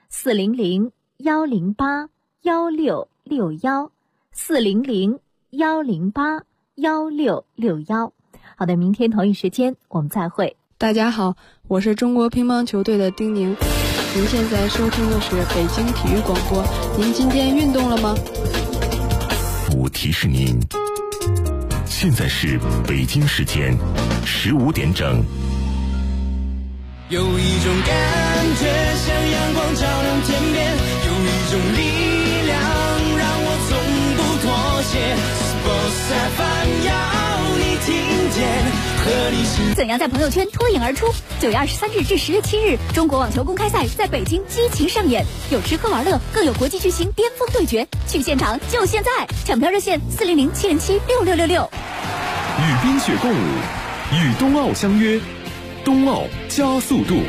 400-108-1661，400-108-1661。好的，明天同一时间我们再会。 大家好，我是中国乒乓球队的丁宁。您现在收听的是北京体育广播。您今天运动了吗？ 我提示您，现在是北京时间15点整。 有一种感觉像阳光照亮天边，有一种力量让我从不妥协。Sports FM 要你听见，和你是怎样在朋友圈脱颖而出？9月23日至10月7日，中国网球公开赛在北京激情上演，有吃喝玩乐，更有国际巨星巅峰对决。去现场就现在，抢票热线400-707-6666。 与冰雪共舞，与冬奥相约，冬奥加速度。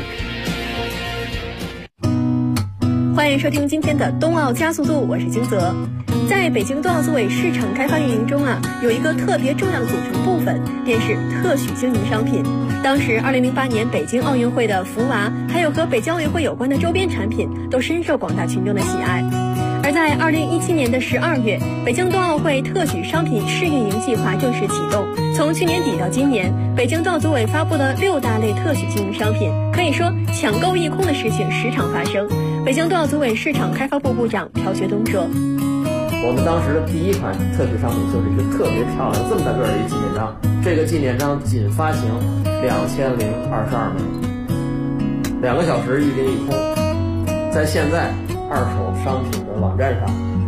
欢迎收听今天的冬奥加速度，我是金泽。在北京冬奥组委市场开发运营中有一个特别重要的组成部分，便是特许经营商品。当时2008年北京奥运会的福娃，还有和北京奥运会有关的周边产品，都深受广大群众的喜爱。而在2017年的12月，北京冬奥会特许商品试运营计划正式启动。从去年底到今年，北京冬奥组委发布了6大类特许经营商品，可以说抢购一空的事情时常发生。北京冬奥组委市场开发部部长朴学东说： 我们当时的第一款特许商品就是一个特别漂亮这么大个的一个纪念章，这个纪念章仅发行2022枚，2个小时一零一空。在现在二手商品的网站上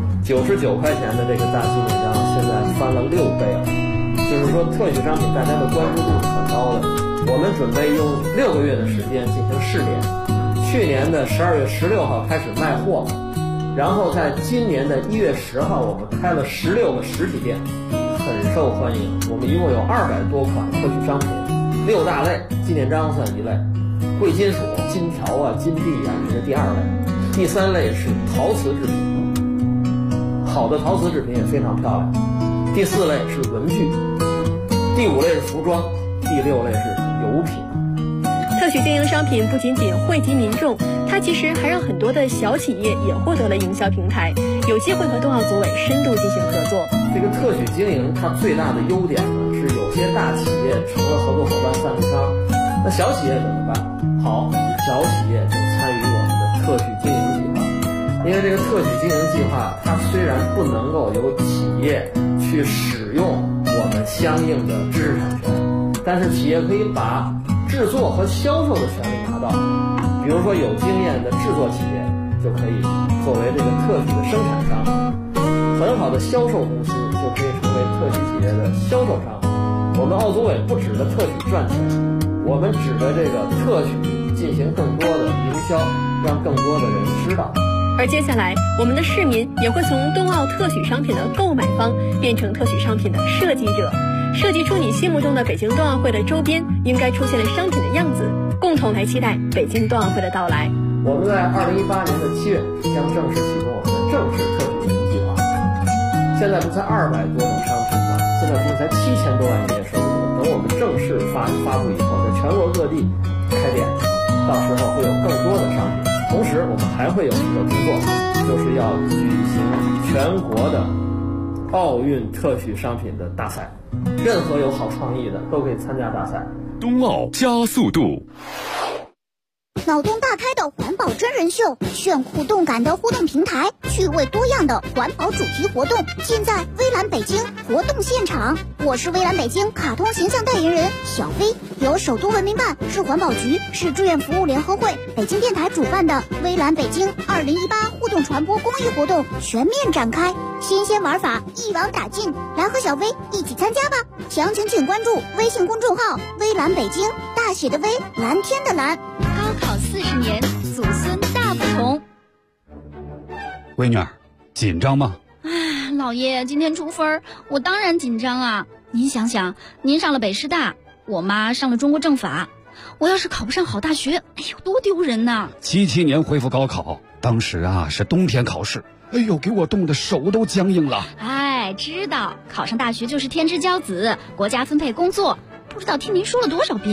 ，99块钱的这个大纪念章现在翻了6倍了，就是说特许商品大家的关注度是很高的。我们准备用6个月的时间进行试点，去年的12月16号开始卖货，然后在今年的1月10号我们开了16个实体店，很受欢迎。我们一共有200多款特许商品，6大类，纪念章算一类，贵金属金条金币这是第2类，第3类是陶瓷制品，好的陶瓷制品也非常漂亮，第4类是文具，第5类是服装，第6类是油品。 特许经营商品不仅仅惠及民众，它其实还让很多的小企业也获得了营销平台，有机会和冬奥组委深度进行合作。 这个特许经营它最大的优点呢，是有些大企业成了合作伙伴赞助商，那小企业怎么办？好，小企业就参与我们的特许经营计划。因为这个特许经营计划它虽然不能够由企业去使用我们相应的知识产权，但是企业可以把制作和销售的权利拿到。比如说有经验的制作企业就可以作为这个特许的生产商，很好的销售公司就可以成为特许企业的销售商。我们奥组委不指的特许赚钱，我们指的这个特许进行更多的营销，让更多的人知道。 而接下来我们的市民也会从冬奥特许商品的购买方变成特许商品的设计者，设计出你心目中的北京冬奥会的周边应该出现的商品的样子，共同来期待北京冬奥会的到来。 我们在2018年的7月将正式启动我们的正式特许经营计划。现在不才200多种商品吗？现在不是才7000多万营业收入吗？等我们正式发布以后，在全国各地开店，到时候会有更多的商品。同时我们还会有一个工作，就是要举行全国的奥运特许商品的大赛，任何有好创意的都可以参加大赛。 冬奥加速度， 脑洞大开的环保真人秀，炫酷动感的互动平台，趣味多样的环保主题活动，尽在微蓝北京活动现场。我是微蓝北京卡通形象代言人小飞，由首都文明办、市环保局、市志愿服务联合会、北京电台主办的微蓝北京2018互动传播公益活动全面展开，新鲜玩法一网打尽，来和小飞一起参加吧！详情请关注微信公众号微蓝北京，大写的微，蓝天的蓝。 高考40年，祖孙大不同。 闺女儿，紧张吗？ 老爷今天出分，我当然紧张啊！您想想，您上了北师大，我妈上了中国政法，我要是考不上好大学，哎呦，多丢人呐 ！77年恢复高考，当时是冬天考试，哎呦，给我冻得手都僵硬了。 哎，知道考上大学就是天之骄子，国家分配工作，不知道听您说了多少遍了。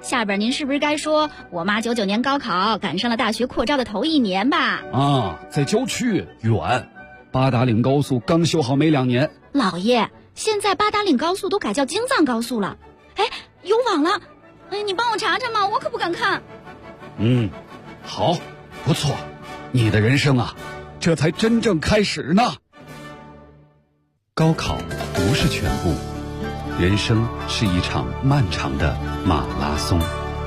下边您是不是该说我妈99年高考赶上了大学扩招的头1年吧？ 啊，在郊区远，八达岭高速刚修好没2年。 老爷，现在八达岭高速都改叫京藏高速了。哎，有网了，你帮我查查嘛，我可不敢看。 好，不错，你的人生啊，这才真正开始呢。高考不是全部，人生是一场漫长的马拉松。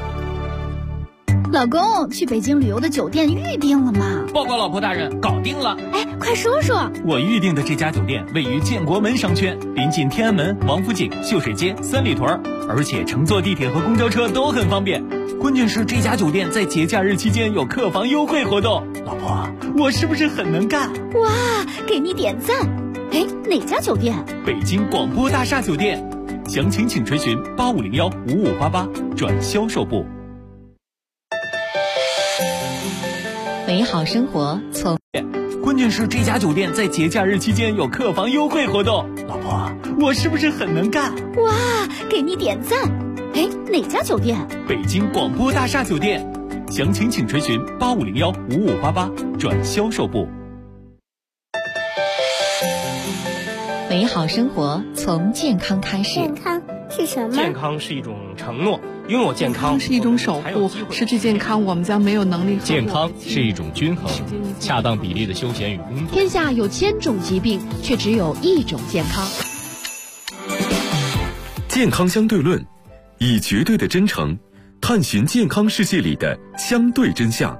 老公，去北京旅游的酒店预定了吗？ 报告老婆大人，搞定了。 哎，快说说。 我预定的这家酒店位于建国门商圈，临近天安门、王府井、秀水街、三里屯，而且乘坐地铁和公交车都很方便。关键是这家酒店在节假日期间有客房优惠活动。老婆，我是不是很能干？ 哇，给你点赞。哎，哪家酒店？ 北京广播大厦酒店，详情请垂询8501-5588转销售部。 美好生活从关键是这家酒店在节假日期间有客房优惠活动。老婆，我是不是很能干？ 哇，给你点赞。哎，哪家酒店？ 北京广播大厦酒店，详情请垂询8501-5588转销售部。 美好生活从健康开始。 健康是什么？ 健康是一种承诺，拥有健康是一种守护，失去健康我们将没有能力。 健康是一种均衡，恰当比例的休闲与工作。 天下有1000种疾病，却只有1种健康。 健康相对论，以绝对的真诚探寻健康世界里的相对真相。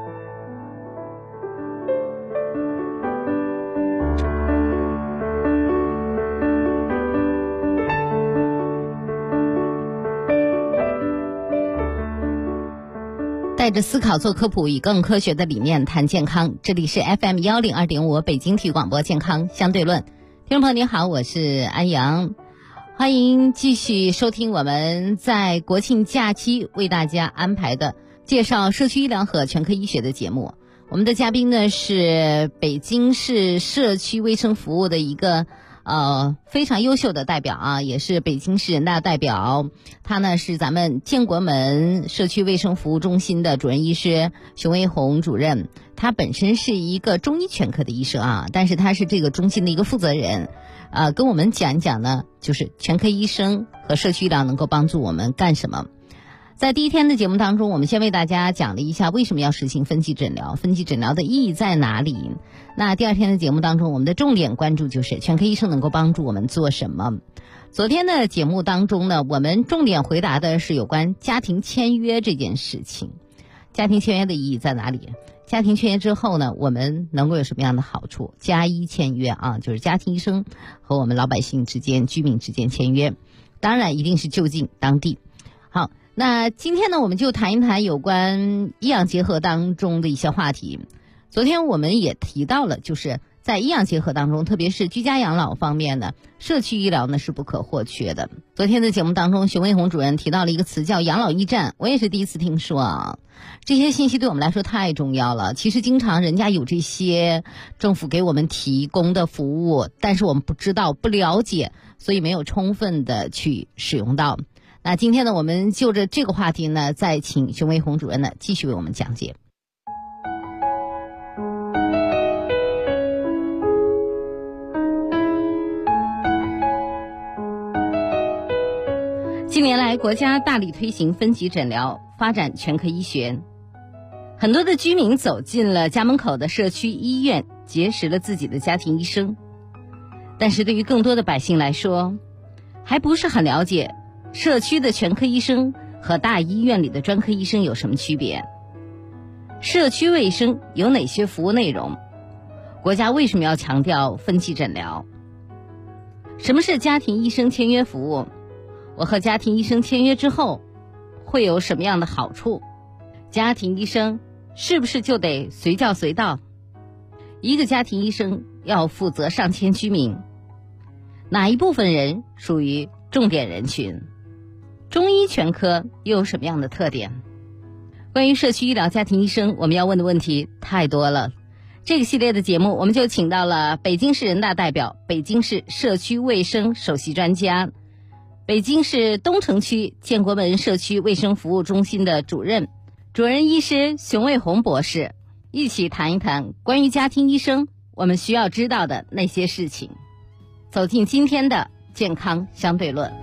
带着思考做科普，以更科学的理念谈健康。这里是 FM 102.5北京体育广播健康相对论。听众朋友您好，我是安阳，欢迎继续收听我们在国庆假期为大家安排的介绍社区医疗和全科医学的节目。我们的嘉宾呢是北京市社区卫生服务的一个非常优秀的代表啊，也是北京市人大代表。他呢是咱们建国门社区卫生服务中心的主任医师熊卫红主任。他本身是一个中医全科的医生啊，但是他是这个中心的一个负责人。跟我们讲一讲呢，就是全科医生和社区医疗能够帮助我们干什么。在第一天的节目当中，我们先为大家讲了一下为什么要实行分级诊疗，分级诊疗的意义在哪里。那第二天的节目当中，我们的重点关注就是全科医生能够帮助我们做什么。昨天的节目当中呢，我们重点回答的是有关家庭签约这件事情。家庭签约的意义在哪里？家庭签约之后呢，我们能够有什么样的好处？家医签约啊，就是家庭医生和我们老百姓之间、居民之间签约，当然一定是就近当地。好，那今天呢，我们就谈一谈有关医养结合当中的一些话题。昨天我们也提到了，就是在医养结合当中，特别是居家养老方面呢，社区医疗呢是不可或缺的。昨天的节目当中，熊卫红主任提到了一个词叫养老驿站，我也是第一次听说啊。这些信息对我们来说太重要了。其实经常人家有这些政府给我们提供的服务，但是我们不知道、不了解，所以没有充分的去使用到。那今天呢，我们就着这个话题呢，再请熊卫红主任呢继续为我们讲解。近年来，国家大力推行分级诊疗，发展全科医学。很多的居民走进了家门口的社区医院，结识了自己的家庭医生。但是对于更多的百姓来说，还不是很了解社区的全科医生和大医院里的专科医生有什么区别？社区卫生有哪些服务内容？国家为什么要强调分级诊疗？什么是家庭医生签约服务？我和家庭医生签约之后会有什么样的好处？家庭医生是不是就得随叫随到？一个家庭医生要负责上千居民，哪一部分人属于重点人群？中医全科又有什么样的特点？关于社区医疗家庭医生，我们要问的问题太多了。这个系列的节目，我们就请到了北京市人大代表、北京市社区卫生首席专家、 北京市东城区建国门社区卫生服务中心的主任医师熊卫红博士，一起谈一谈关于家庭医生我们需要知道的那些事情。走进今天的健康相对论。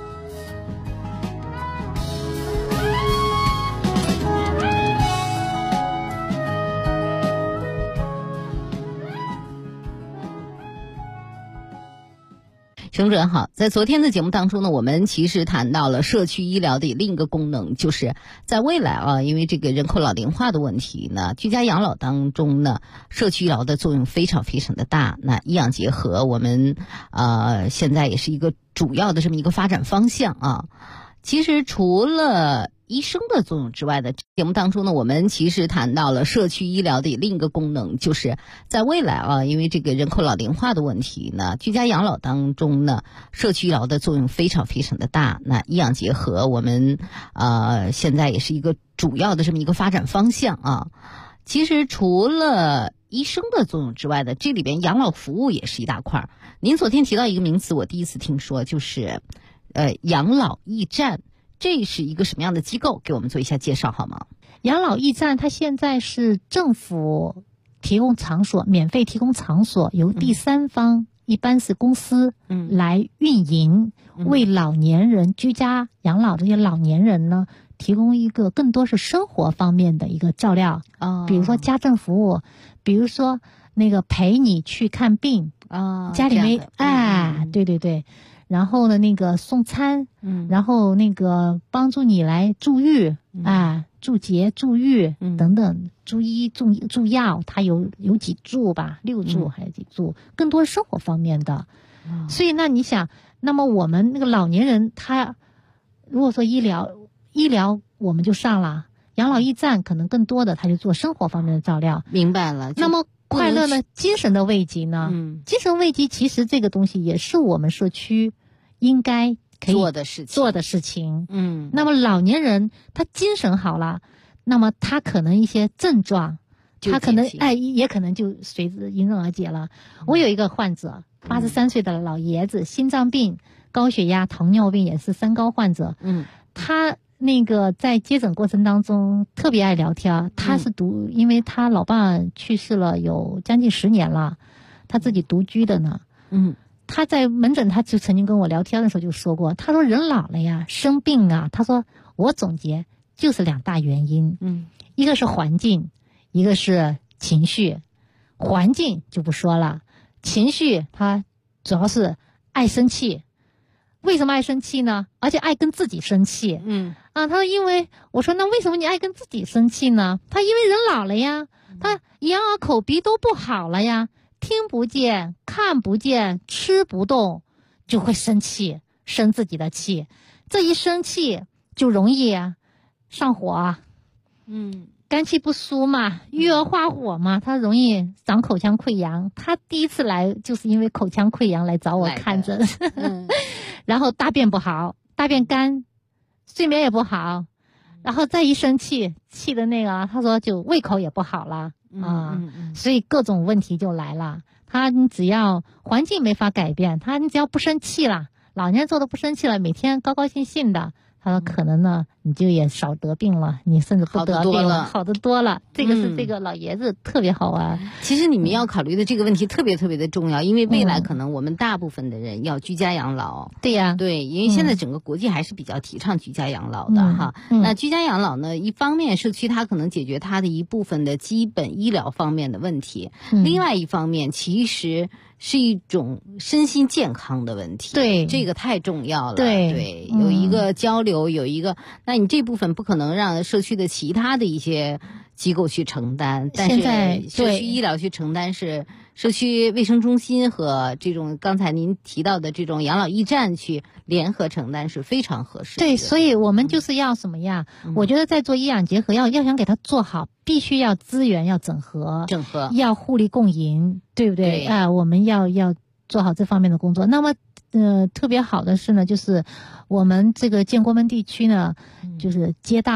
熊主任好，在昨天的节目当中呢，我们其实谈到了社区医疗的另一个功能，就是在未来因为这个人口老龄化的问题呢，居家养老当中呢，社区医疗的作用非常非常的大。那医养结合，我们现在也是一个主要的这么一个发展方向啊。其实除了医生的作用之外的节目当中呢，我们其实谈到了社区医疗的另一个功能，就是在未来因为这个人口老龄化的问题呢，居家养老当中呢，社区医疗的作用非常非常的大。那医养结合，我们现在也是一个主要的这么一个发展方向啊。其实除了医生的作用之外的，这里边养老服务也是一大块。您昨天提到一个名词，我第一次听说，就是养老驿站。这是一个什么样的机构？给我们做一下介绍好吗？ 养老驿站它现在是政府提供场所，免费提供场所，由第三方，一般是公司来运营，为老年人居家养老这些老年人呢，提供一个更多是生活方面的一个照料，比如说家政服务，比如说那个陪你去看病家里面对对对。然后呢，那个送餐，然后那个帮助你来助浴，助节、助浴等等，助医、助药，它有几助吧，6助还是几助，更多生活方面的。所以那你想，那么我们那个老年人，他如果说医疗我们就上了，养老驿站可能更多的他就做生活方面的照料。 明白了。 那么快乐呢？精神的慰藉呢？精神慰藉其实这个东西也是我们社区应该可以做的事情。那么老年人他精神好了，那么他可能一些症状，他可能也可能就随之迎刃而解了。我有一个患者，83岁的老爷子，心脏病、高血压、糖尿病，也是3高患者。他那个在接诊过程当中特别爱聊天，他是因为他老爸去世了有将近10年了，他自己独居的呢。他在门诊他就曾经跟我聊天的时候就说过，他说人老了呀，生病啊，他说我总结就是2大原因，一个是环境，一个是情绪。环境就不说了，情绪他主要是爱生气。为什么爱生气呢？而且爱跟自己生气。他说因为我说那为什么你爱跟自己生气呢？他因为人老了呀，他眼耳口鼻都不好了呀，听不见、看不见、吃不动，就会生气，生自己的气。这一生气就容易上火，肝气不舒嘛，郁而化火嘛，他容易长口腔溃疡。他第一次来就是因为口腔溃疡来找我看诊，然后大便不好，大便干，睡眠也不好，然后再一生气，气的那个他说就胃口也不好了。所以各种问题就来了。你只要环境没法改变，你只要不生气了，老年人做的不生气了，每天高高兴兴的，他说可能呢你就也少得病了，你甚至不得病了，好得多了。这个是这个老爷子特别好啊。 其实你们要考虑的这个问题特别特别的重要，因为未来可能我们大部分的人要居家养老。 对呀， 对，因为现在整个国际还是比较提倡居家养老的哈。那居家养老呢，一方面社区它可能解决它的一部分的基本医疗方面的问题，另外一方面其实是一种身心健康的问题。 对， 这个太重要了。 对， 有一个交流，有一个，那你这部分不可能让社区的其他的一些机构去承担，但是社区医疗去承担是社区卫生中心和这种刚才您提到的这种养老驿站去联合承担是非常合适的。 对，所以我们就是要什么呀？我觉得在做医养结合，要想给它做好，必须要资源要整合，要互利共赢，对不对？我们要做好这方面的工作。那么特别好的是呢，就是我们这个建国门地区呢，就是街道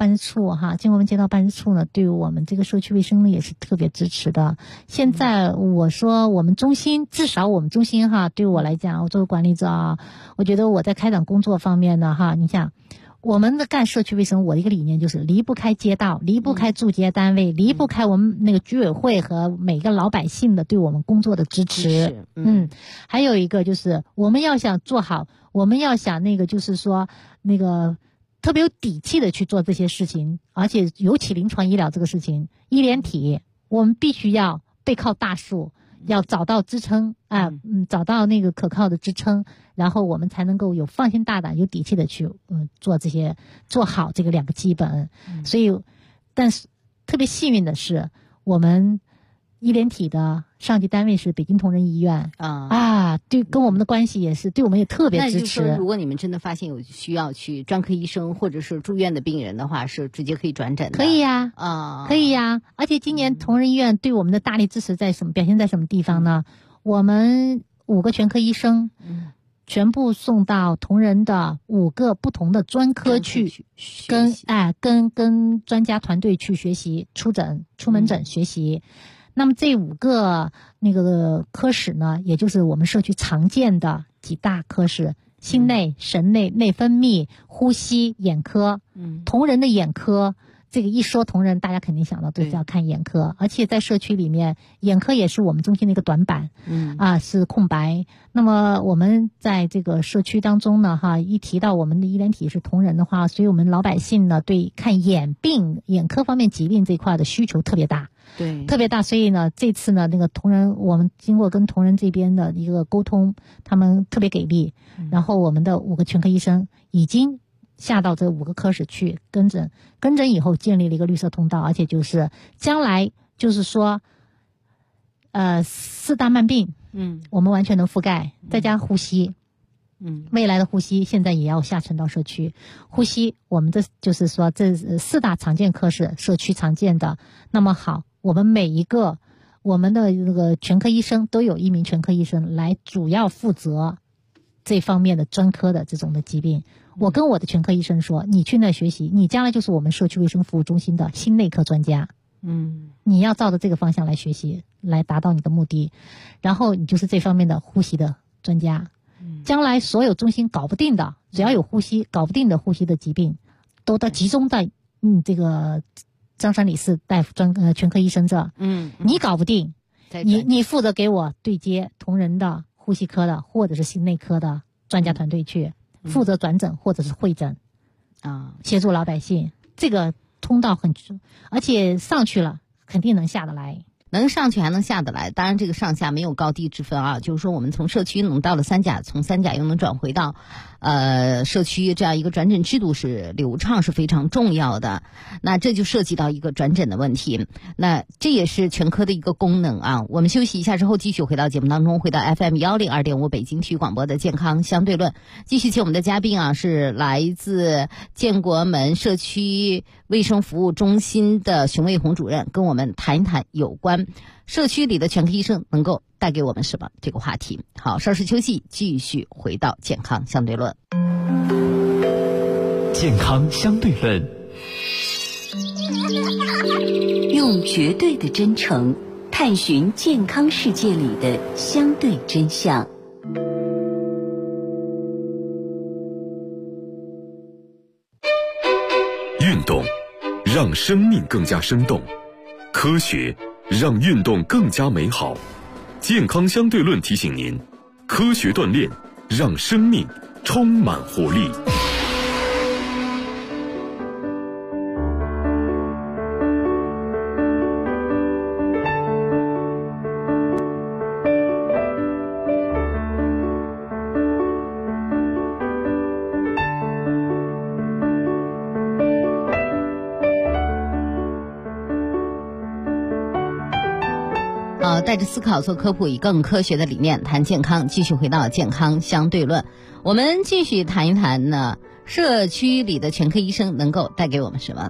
办事处建国门街道办事处呢，对于我们这个社区卫生呢也是特别支持的。现在我说我们中心，至少我们中心对我来讲，我作为管理者我觉得我在开展工作方面呢你想我们的干社区卫生，我的一个理念就是离不开街道，离不开驻街单位，离不开我们那个居委会和每个老百姓的对我们工作的支持。还有一个就是我们要想做好，我们要想就是说特别有底气的去做这些事情，而且尤其临床医疗这个事情，医联体我们必须要背靠大树，要找到支撑找到可靠的支撑，然后我们才能够有放心大胆有底气的去做好这个2个基本。所以但是特别幸运的是，我们医联体的上级单位是北京同仁医院对，跟我们的关系也是对我们也特别支持。 那就是说，如果你们真的发现有需要去专科医生或者是住院的病人的话，是直接可以转诊的。 可以呀可以呀。而且今年同仁医院对我们的大力支持表现在什么地方呢？我们5个全科医生全部送到同仁的5个不同的专科去跟专家团队去学习，出门诊学习。那么这5个科室呢，也就是我们社区常见的几大科室：心内、神内、内分泌、呼吸、眼科。同仁的眼科，这个一说同仁，大家肯定想到都是要看眼科，而且在社区里面，眼科也是我们中心的一个短板，是空白。那么我们在这个社区当中呢，一提到我们的医联体是同仁的话，所以我们老百姓呢对看眼科方面疾病这一块的需求特别大。 对， 特别大。所以呢，这次呢同仁，我们经过跟同仁这边的一个沟通，他们特别给力，然后我们的5个全科医生已经下到这5个科室去跟诊以后建立了一个绿色通道，而且就是将来就是说4大慢病我们完全能覆盖，再加呼吸未来的呼吸现在也要下沉到社区。呼吸我们这就是说这4大常见科室社区常见的。那么好，我们每一个我们的全科医生都有1名全科医生来主要负责这方面的专科的这种的疾病。我跟我的全科医生说，你去那学习，你将来就是我们社区卫生服务中心的心内科专家。你要照着这个方向来学习，来达到你的目的，然后你就是这方面的呼吸的专家。将来所有中心搞不定的，只要有搞不定的呼吸的疾病，都集中在这个张山李四大夫全科医生这。你搞不定，你负责给我对接同仁的呼吸科的或者是心内科的专家团队去负责转诊或者是会诊协助老百姓。这个通道而且上去了肯定能下得来。 能上去还能下得来，当然这个上下没有高低之分就是说我们从社区能到了3甲，从3甲又能转回到社区，这样一个转诊制度是流畅，是非常重要的。那这就涉及到一个转诊的问题，那这也是全科的一个功能我们休息一下之后继续回到节目当中，回到 FM 102.5北京体育广播的健康相对论，继续请我们的嘉宾是来自建国门社区卫生服务中心的熊卫红主任，跟我们谈一谈有关社区里的全科医生能够带给我们什么这个话题。好，稍事休息，继续回到健康相对论。 健康相对论， 用绝对的真诚探寻健康世界里的相对真相。 运动让生命更加生动，科学让运动更加美好。健康相对论提醒您，科学锻炼让生命充满活力。 带着思考做科普，以更科学的理念谈健康，继续回到健康相对论。我们继续谈一谈呢，社区里的全科医生能够带给我们什么。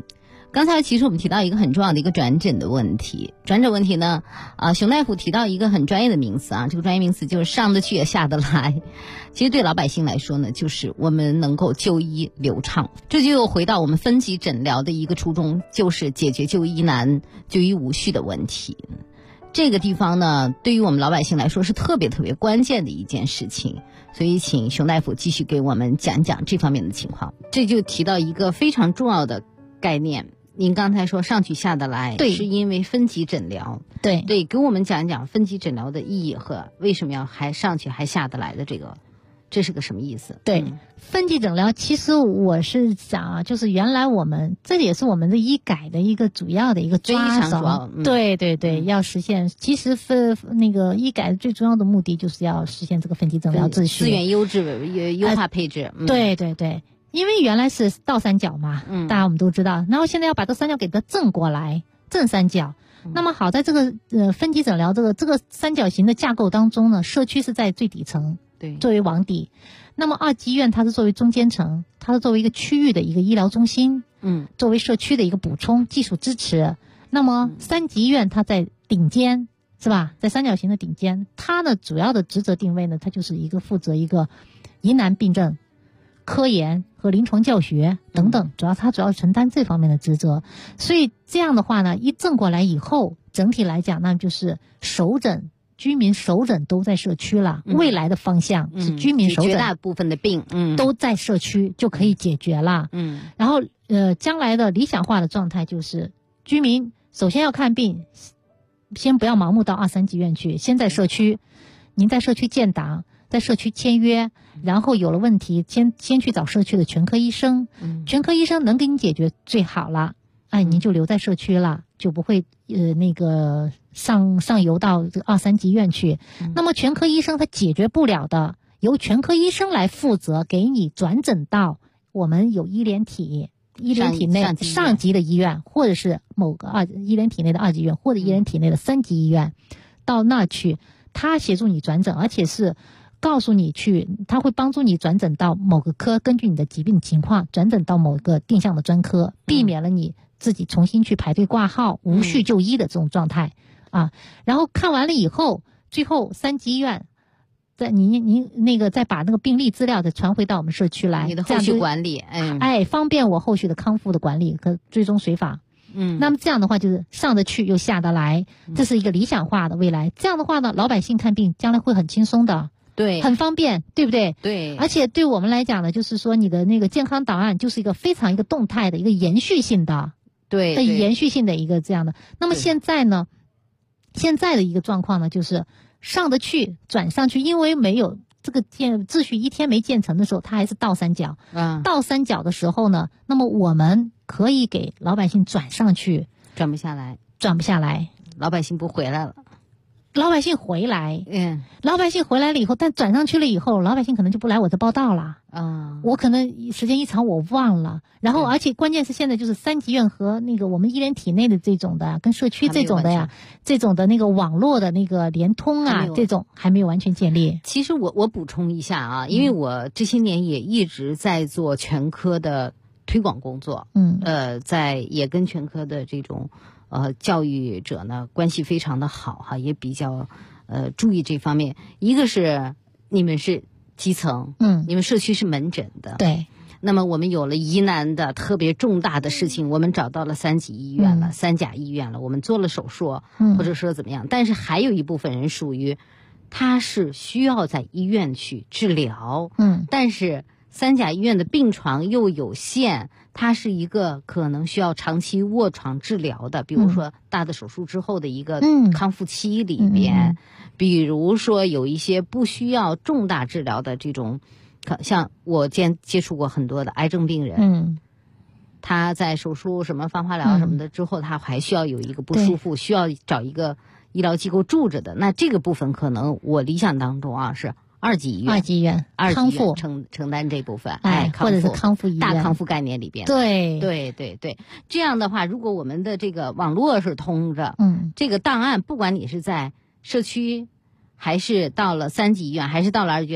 刚才其实我们提到一个很重要的一个转诊的问题，转诊问题呢，熊大夫提到一个很专业的名词啊，这个专业名词就是上得去也下得来。其实对老百姓来说呢，就是我们能够就医流畅，这就又回到我们分级诊疗的一个初衷，就是解决就医难、就医无序的问题。这个地方呢，对于我们老百姓来说是特别特别关键的一件事情，所以请熊大夫继续给我们讲讲这方面的情况。这就提到一个非常重要的概念，您刚才说上去下得来， 对， 是因为分级诊疗。 对， 给我们讲一讲分级诊疗的意义和为什么要还上去还下得来的这是个什么意思？ 对，分级诊疗其实我是想啊，就是原来这也是我们的医改的一个主要的一个抓手。对对对，要实现。其实那个医改最重要的目的就是要实现这个分级诊疗秩序， 资源优质、优化配置。 对对对，因为原来是倒三角嘛，大家我们都知道，然后现在要把这三角给它正过来，正三角。那么好在这个分级诊疗这个三角形的架构当中呢，社区是在最底层。 对， 作为网底，那么2级医院它是作为中间层，它是作为一个区域的一个医疗中心，作为社区的一个补充技术支持。那么3级医院它在顶尖，是吧？在三角形的顶尖，它的主要的职责定位呢，它就是一个负责一个疑难病症、科研和临床教学等等，它主要承担这方面的职责。所以这样的话呢，一正过来以后，整体来讲那就是首诊。居民首诊都在社区了，未来的方向是居民首诊， 绝大部分的病都在社区就可以解决了。然后将来的理想化的状态就是居民首先要看病，先不要盲目到2、3级院去，先在社区，您在社区建档，在社区签约，然后有了问题先去找社区的全科医生，全科医生能给你解决最好了，您就留在社区了，就不会那个上游到这个2、3级院去。那么全科医生他解决不了的，由全科医生来负责，给你转诊到我们有医联体内上级的医院，或者是某个医联体内的2级医院，或者医联体内的3级医院，到那去，他协助你转诊，而且是告诉你他会帮助你转诊到某个科，根据你的疾病情况转诊到某个定向的专科，避免了你自己重新去排队挂号、无序就医的这种状态然后看完了以后，最后3级医院您那个再把那个病历资料再传回到我们社区来， 你的后续管理， 方便我后续的康复的管理和追踪随访。那么这样的话就是上得去又下得来，这是一个理想化的未来。这样的话呢，老百姓看病将来会很轻松的。 对， 很方便，对不对？ 对， 而且对我们来讲呢，就是说你的那个健康档案就是一个非常一个动态的一个延续性的， 对， 延续性的一个这样的。那么现在呢，现在的一个状况呢，就是上得去转上去，因为没有这个秩序一天没建成的时候，它还是倒三角。倒三角的时候呢，那么我们可以给老百姓转上去， 转不下来， 老百姓不回来了。 老百姓回来，老百姓回来了以后，但转上去了以后，老百姓可能就不来我这报道了。我可能时间一长我忘了，然后而且关键是现在就是3级院和那个我们医联体内的这种的，跟社区这种的呀，这种的那个网络的那个联通这种还没有完全建立。 其实我补充一下因为我这些年也一直在做全科的推广工作，也跟全科的这种教育者呢关系非常的好也比较注意这方面。一个是你们是基层，你们社区是门诊的， 对。 那么我们有了疑难的特别重大的事情，我们找到了3级医院了，3甲医院了，我们做了手术，或者说怎么样。但是还有一部分人属于他是需要在医院去治疗，但是3甲医院的病床又有限，它是一个可能需要长期卧床治疗的，比如说大的手术之后的一个康复期里边，比如说有一些不需要重大治疗的这种，像我接触过很多的癌症病人，他在手术什么放化疗什么的之后，他还需要有一个不舒服，需要找一个医疗机构住着的，那这个部分可能我理想当中是2级医院康复承担这部分， 或者是康复医院大康复概念里边，对，这样的话，如果我们的这个网络是通着，这个档案不管你是在社区，还是到了3级医院，还是到了2级医院，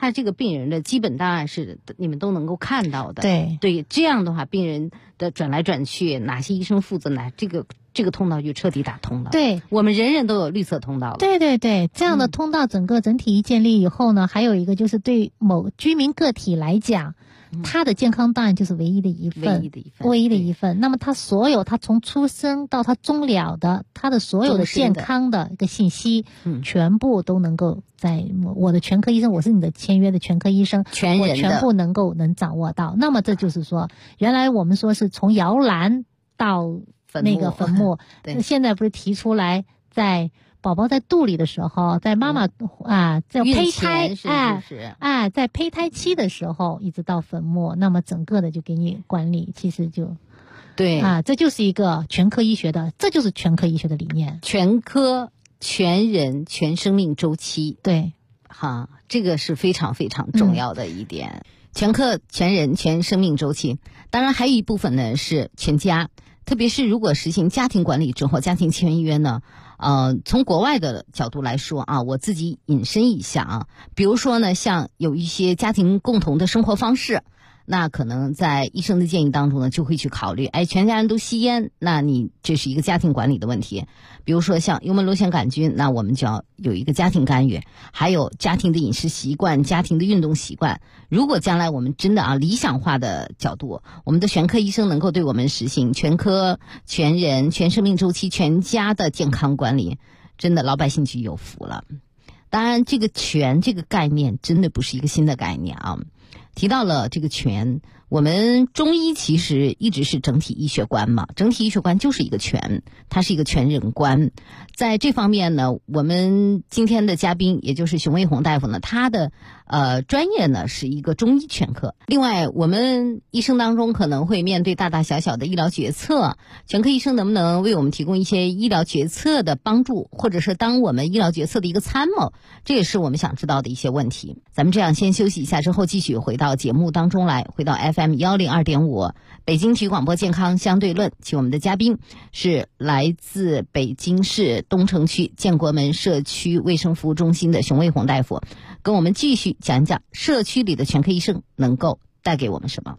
他这个病人的基本档案是你们都能够看到的。 对， 这样的话，病人的转来转去，哪些医生负责呢？这个通道就彻底打通了。 对， 我们人人都有绿色通道了。 对，这样的通道整体一建立以后呢，还有一个就是对某居民个体来讲，他的健康档案就是唯一的一份。那么他从出生到他终了的他的所有的健康的一个信息，全部都能够在我的全科医生，我是你的签约的全科医生，我全部能掌握到。那么这就是说，原来我们说是从摇篮到那个坟墓，现在不是提出来在宝宝在肚里的时候，在妈妈在胚胎在胚胎期的时候，一直到坟墓，那么整个的就给你管理，其实就这就是一个全科医学的，这就是全科医学的理念， 全科全人全生命周期。 对， 这个是非常非常重要的一点。全科全人全生命周期，当然还有一部分呢是全家。特别是如果实行家庭管理之后，家庭签约呢，从国外的角度来说我自己引申一下比如说呢，像有一些家庭共同的生活方式，那可能在医生的建议当中呢，就会去考虑，全家人都吸烟，那你这是一个家庭管理的问题。比如说像幽门螺旋杆菌，那我们就要有一个家庭干预，还有家庭的饮食习惯、家庭的运动习惯。如果将来我们真的理想化的角度，我们的全科医生能够对我们实行全科全人全生命周期全家的健康管理，真的老百姓就有福了。当然这个全这个概念真的不是一个新的概念提到了这个全，我们中医其实一直是整体医学观嘛，整体医学观就是一个全，它是一个全人观。在这方面呢，我们今天的嘉宾也就是熊卫红大夫呢，他的专业呢是一个中医全科。另外我们医生当中可能会面对大大小小的医疗决策，全科医生能不能为我们提供一些医疗决策的帮助，或者是当我们医疗决策的一个参谋，这也是我们想知道的一些问题。咱们这样先休息一下，之后继续回到节目当中来，回到 FM 102.5北京体育广播健康相对论，请我们的嘉宾是来自北京市东城区建国门社区卫生服务中心的熊卫红大夫，跟我们继续讲一讲社区里的全科医生能够带给我们什么。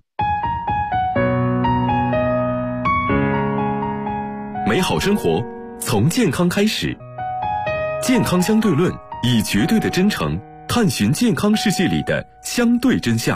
美好生活从健康开始，健康相对论以绝对的真诚探寻健康世界里的相对真相。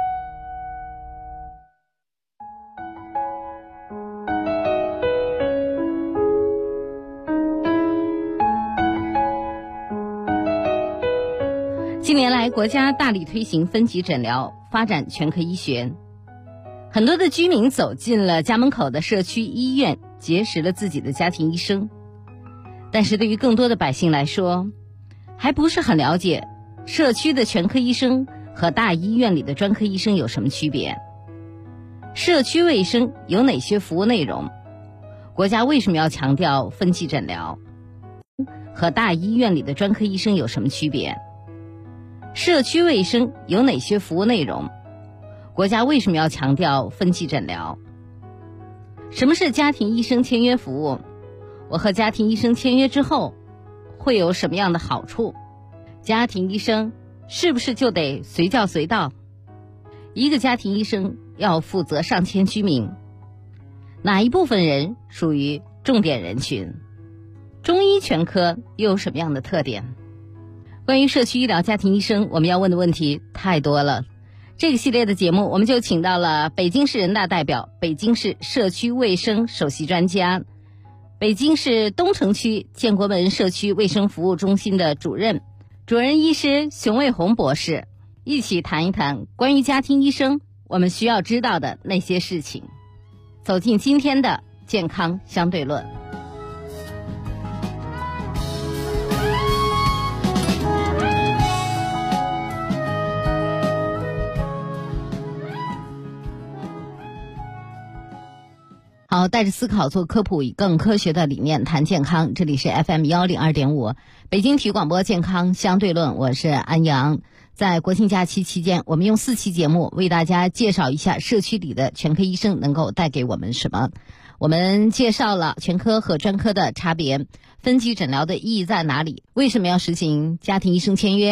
近年来，国家大力推行分级诊疗，发展全科医学。很多的居民走进了家门口的社区医院，结识了自己的家庭医生。但是对于更多的百姓来说，还不是很了解社区的全科医生和大医院里的专科医生有什么区别。社区卫生有哪些服务内容？国家为什么要强调分级诊疗？和大医院里的专科医生有什么区别？社区卫生有哪些服务内容？国家为什么要强调分级诊疗？什么是家庭医生签约服务？我和家庭医生签约之后会有什么样的好处？家庭医生是不是就得随叫随到？一个家庭医生要负责上千居民，哪一部分人属于重点人群？中医全科又有什么样的特点？关于社区医疗家庭医生，我们要问的问题太多了。这个系列的节目，我们就请到了北京市人大代表、北京市社区卫生首席专家、北京市东城区建国门社区卫生服务中心的主任医师熊卫红博士，一起谈一谈关于家庭医生我们需要知道的那些事情。走进今天的健康相对论。好，带着思考做科普，以更科学的理念谈健康。这里是 FM 102.5北京体育广播健康相对论，我是安阳。在国庆假期期间，我们用4期节目为大家介绍一下社区里的全科医生能够带给我们什么。我们介绍了全科和专科的差别，分级诊疗的意义在哪里，为什么要实行家庭医生签约，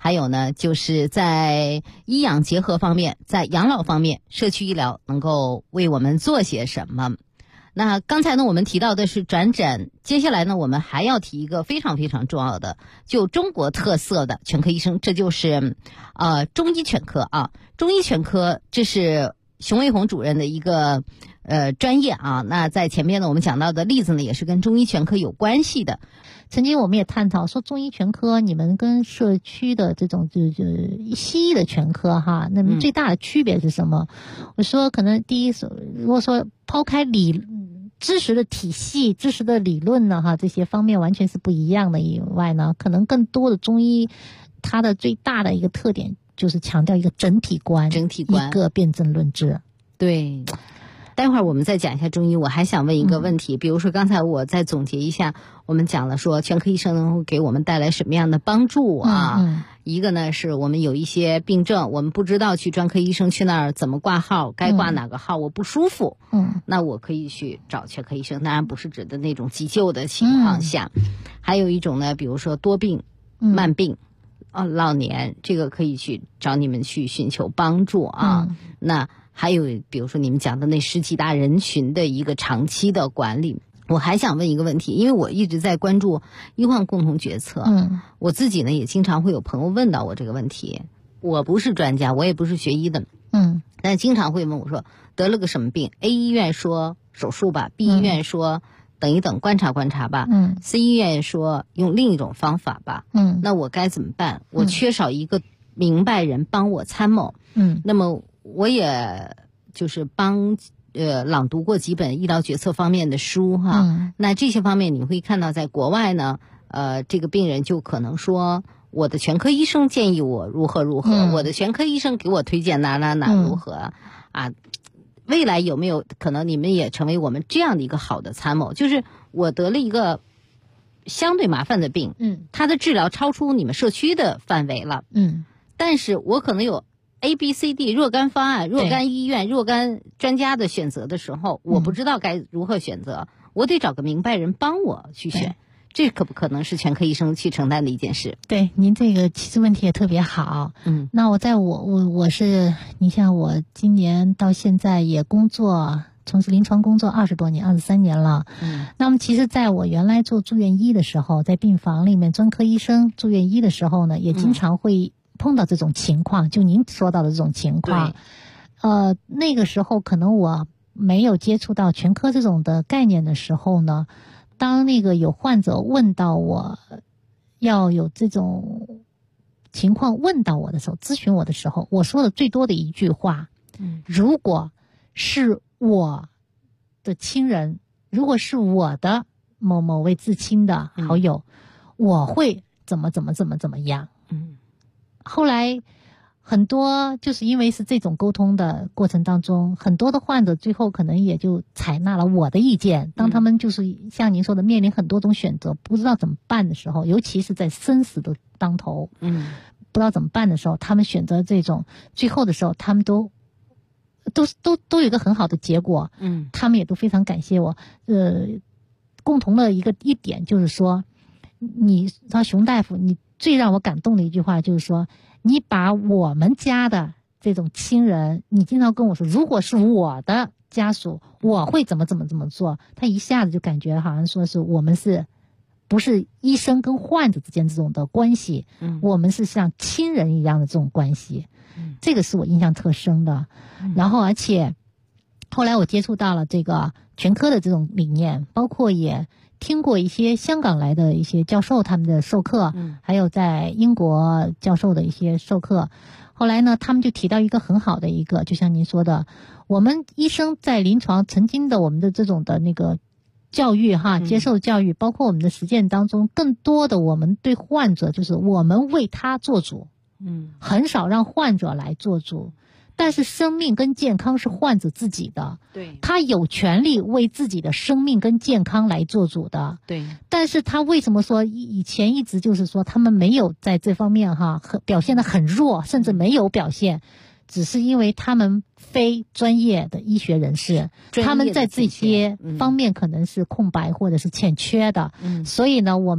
还有呢，就是在医养结合方面，在养老方面，社区医疗能够为我们做些什么？那刚才呢，我们提到的是转诊，接下来呢，我们还要提一个非常非常重要的，就中国特色的全科医生，这就是中医全科啊。中医全科，这是熊卫红主任的一个专业啊。那在前面呢，我们讲到的例子呢，也是跟中医全科有关系的。 曾经我们也探讨说，中医全科你们跟社区的这种西医的全科哈，那么最大的区别是什么？我说可能第一，如果说抛开知识的体系、知识的理论呢哈，这些方面完全是不一样的以外呢，可能更多的中医它的最大的一个特点就是强调一个整体观，一个辨证论治。 对。待会儿我们再讲一下中医，我还想问一个问题，比如说刚才我再总结一下，我们讲了说全科医生能够给我们带来什么样的帮助啊？一个呢是我们有一些病症，我们不知道去专科医生去那儿怎么挂号，该挂哪个号，我不舒服，那我可以去找全科医生，当然不是指的那种急救的情况下。还有一种呢，比如说多病、慢病。老年这个可以去找你们去寻求帮助啊。那还有比如说你们讲的那10几大人群的一个长期的管理，我还想问一个问题，因为我一直在关注医患共同决策，我自己呢也经常会有朋友问到我这个问题，我不是专家，我也不是学医的，但经常会问我说得了个什么病 ，A 医院说手术吧，B 医院说等一等，观察观察吧。C 医院说用另一种方法吧。那我该怎么办？我缺少一个明白人帮我参谋。那么我也就是朗读过几本医疗决策方面的书哈。那这些方面你会看到，在国外呢，这个病人就可能说，我的全科医生建议我如何如何，我的全科医生给我推荐哪如何啊。未来有没有可能你们也成为我们这样的一个好的参谋？就是我得了一个相对麻烦的病，它的治疗超出你们社区的范围了，但是我可能有 A、B、C、D 若干方案、若干医院、若干专家的选择的时候，我不知道该如何选择，我得找个明白人帮我去选。这可不可能是全科医生去承担的一件事？ 对，您这个其实问题也特别好。那我是，你像我今年到现在也从事临床工作20多年，23年了。那么其实在我原来做住院医的时候，在病房里面专科医生住院医的时候呢，也经常会碰到这种情况，就您说到的这种情况。那个时候可能我没有接触到全科这种的概念的时候呢，当那个有患者问到我要有这种情况问到我的时候，咨询我的时候，我说的最多的一句话，如果是我的亲人，如果是我的某某位至亲的好友，我会怎么样。后来很多就是因为是这种沟通的过程当中，很多的患者最后可能也就采纳了我的意见。当他们就是像您说的面临很多种选择，不知道怎么办的时候，尤其是在生死的当头，不知道怎么办的时候，他们选择这种，最后的时候他们都有一个很好的结果。他们也都非常感谢我。共同的一点就是说，熊大夫，你最让我感动的一句话就是说，你把我们家的这种亲人，你经常跟我说，如果是我的家属，我会怎么做。他一下子就感觉好像说是我们是不是医生跟患者之间这种的关系，我们是像亲人一样的这种关系。这个是我印象特深的。然后而且后来我接触到了这个全科的这种理念，包括也听过一些香港来的一些教授他们的授课，还有在英国教授的一些授课。后来呢，他们就提到一个很好的一个，就像您说的，我们医生在临床曾经的我们的这种的那个教育接受教育，包括我们的实践当中，更多的我们对患者就是我们为他做主，很少让患者来做主。但是生命跟健康是患者自己的，对，他有权利为自己的生命跟健康来做主的，对。但是他为什么说以前一直就是说他们没有在这方面表现得很弱，甚至没有表现，只是因为他们非专业的医学人士，他们在这些方面可能是空白或者是欠缺的，所以呢，我们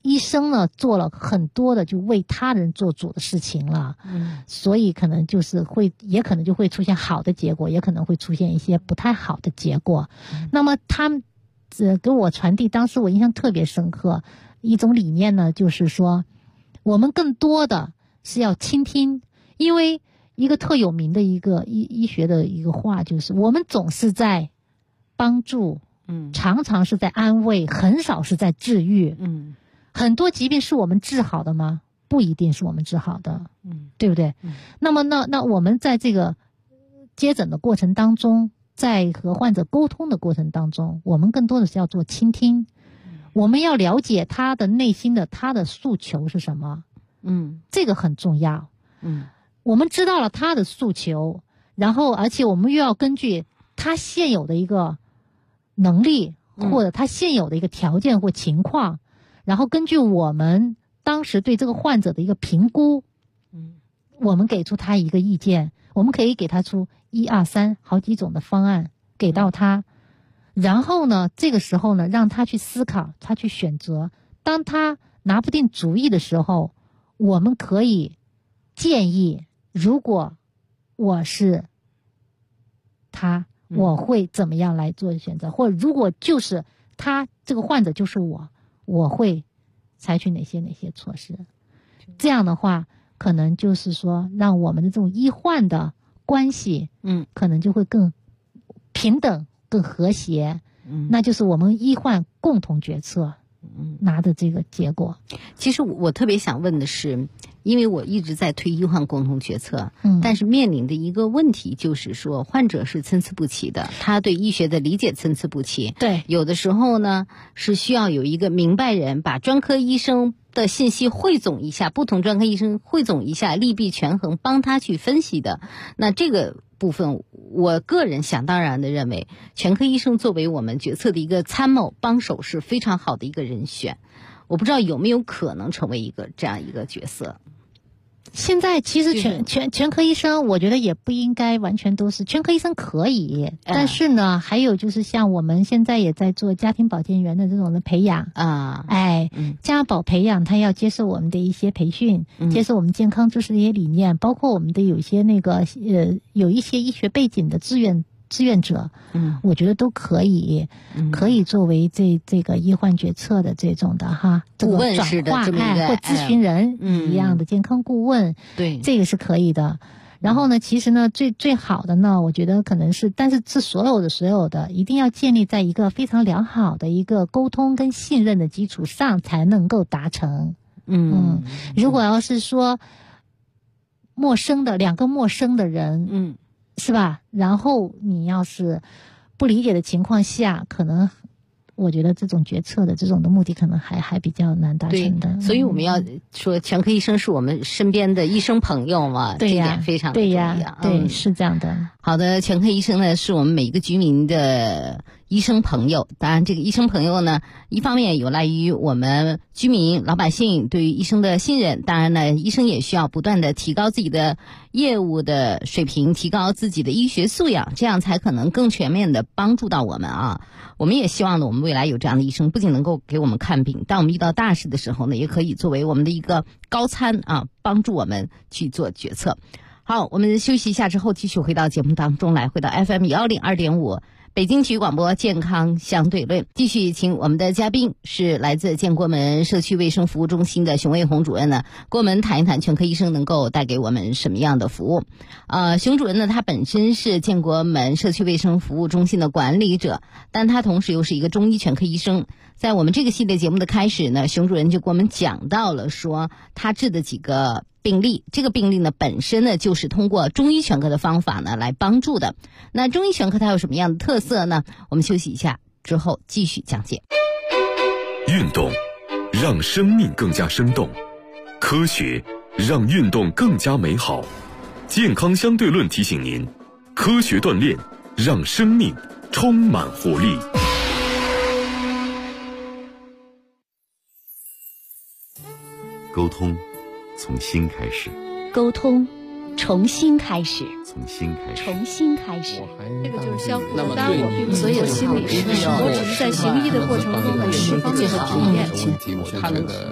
医生呢做了很多的就为他人做主的事情了，所以可能就是也可能就会出现好的结果，也可能会出现一些不太好的结果。那么他们给我传递，当时我印象特别深刻一种理念呢，就是说我们更多的是要倾听，因为一个特有名的一个医学的一个话，就是我们总是在帮助，常常是在安慰，很少是在治愈。很多疾病是我们治好的吗？不一定是我们治好的，对不对？那么那我们在这个接诊的过程当中，在和患者沟通的过程当中，我们更多的是要做倾听，我们要了解他的内心的他的诉求是什么，这个很重要。我们知道了他的诉求，然后而且我们又要根据他现有的一个能力，或者他现有的一个条件或情况，然后根据我们当时对这个患者的一个评估，我们给出他一个意见，我们可以给他出1、2、3好几种的方案给到他，然后呢，这个时候呢，让他去思考，他去选择。当他拿不定主意的时候，我们可以建议，如果我是他，我会怎么样来做选择，或者如果就是他这个患者就是我会采取哪些措施。这样的话可能就是说让我们的这种医患的关系可能就会更平等更和谐，那就是我们医患共同决策拿的这个结果。 其实我特别想问的是，因为我一直在推医患共同决策，但是面临的一个问题就是说，患者是参差不齐的，他对医学的理解参差不齐。 对， 有的时候呢是需要有一个明白人把专科医生的信息汇总一下，不同专科医生汇总一下，利弊权衡，帮他去分析的。那这个部分，我个人想当然的认为，全科医生作为我们决策的一个参谋帮手是非常好的一个人选。我不知道有没有可能成为这样一个角色。 现在其实全科医生，我觉得也不应该完全都是全科医生可以，但是呢，还有就是像我们现在也在做家庭保健员的这种的培养啊，家保培养，他要接受我们的一些培训，接受我们健康知识的一些理念，包括我们的有一些有一些医学背景的志愿者，我觉得都可以，可以作为这个医患决策的这种的顾问式的这么一个或咨询人一样的健康顾问， 对， 这个是可以的。然后呢，其实呢，最好的呢，我觉得可能是，但是这所有的一定要建立在一个非常良好的一个沟通跟信任的基础上才能够达成。如果要是说两个陌生的人，是吧？然后你要是不理解的情况下，可能我觉得这种决策的这种的目的可能还比较难达成的。 所以我们要说全科医生是我们身边的医生朋友嘛， 对呀， 这点非常的重要。 对，是这样的。 好的，全科医生呢是我们每一个居民的医生朋友。当然这个医生朋友呢，一方面有赖于我们居民老百姓对于医生的信任，当然呢医生也需要不断的提高自己的业务的水平，提高自己的医学素养，这样才可能更全面的帮助到我们啊。我们也希望呢我们未来有这样的医生，不仅能够给我们看病，当我们遇到大事的时候呢，也可以作为我们的一个高参啊，帮助我们去做决策。好，我们休息一下之后继续回到节目当中来，回到 FM 102.5北京体育广播健康相对论，继续请我们的嘉宾是来自建国门社区卫生服务中心的熊卫红主任呢，跟我们谈一谈全科医生能够带给我们什么样的服务。熊主任呢，他本身是建国门社区卫生服务中心的管理者，但他同时又是一个中医全科医生。在我们这个系列节目的开始呢，熊主任就给我们讲到了说他治的几个病例，这个病例呢本身呢就是通过中医全科的方法呢来帮助的。那中医全科它有什么样的特色呢？我们休息一下之后继续讲解。 运动让生命更加生动，科学让运动更加美好。健康相对论提醒您，科学锻炼让生命充满活力。 沟通从心开始， 沟通重新开始， 重新开始， 重新开始。 这个就是相互的，当然我并不是做心理师，我只是在行医的过程中有十方面的体验。 他能够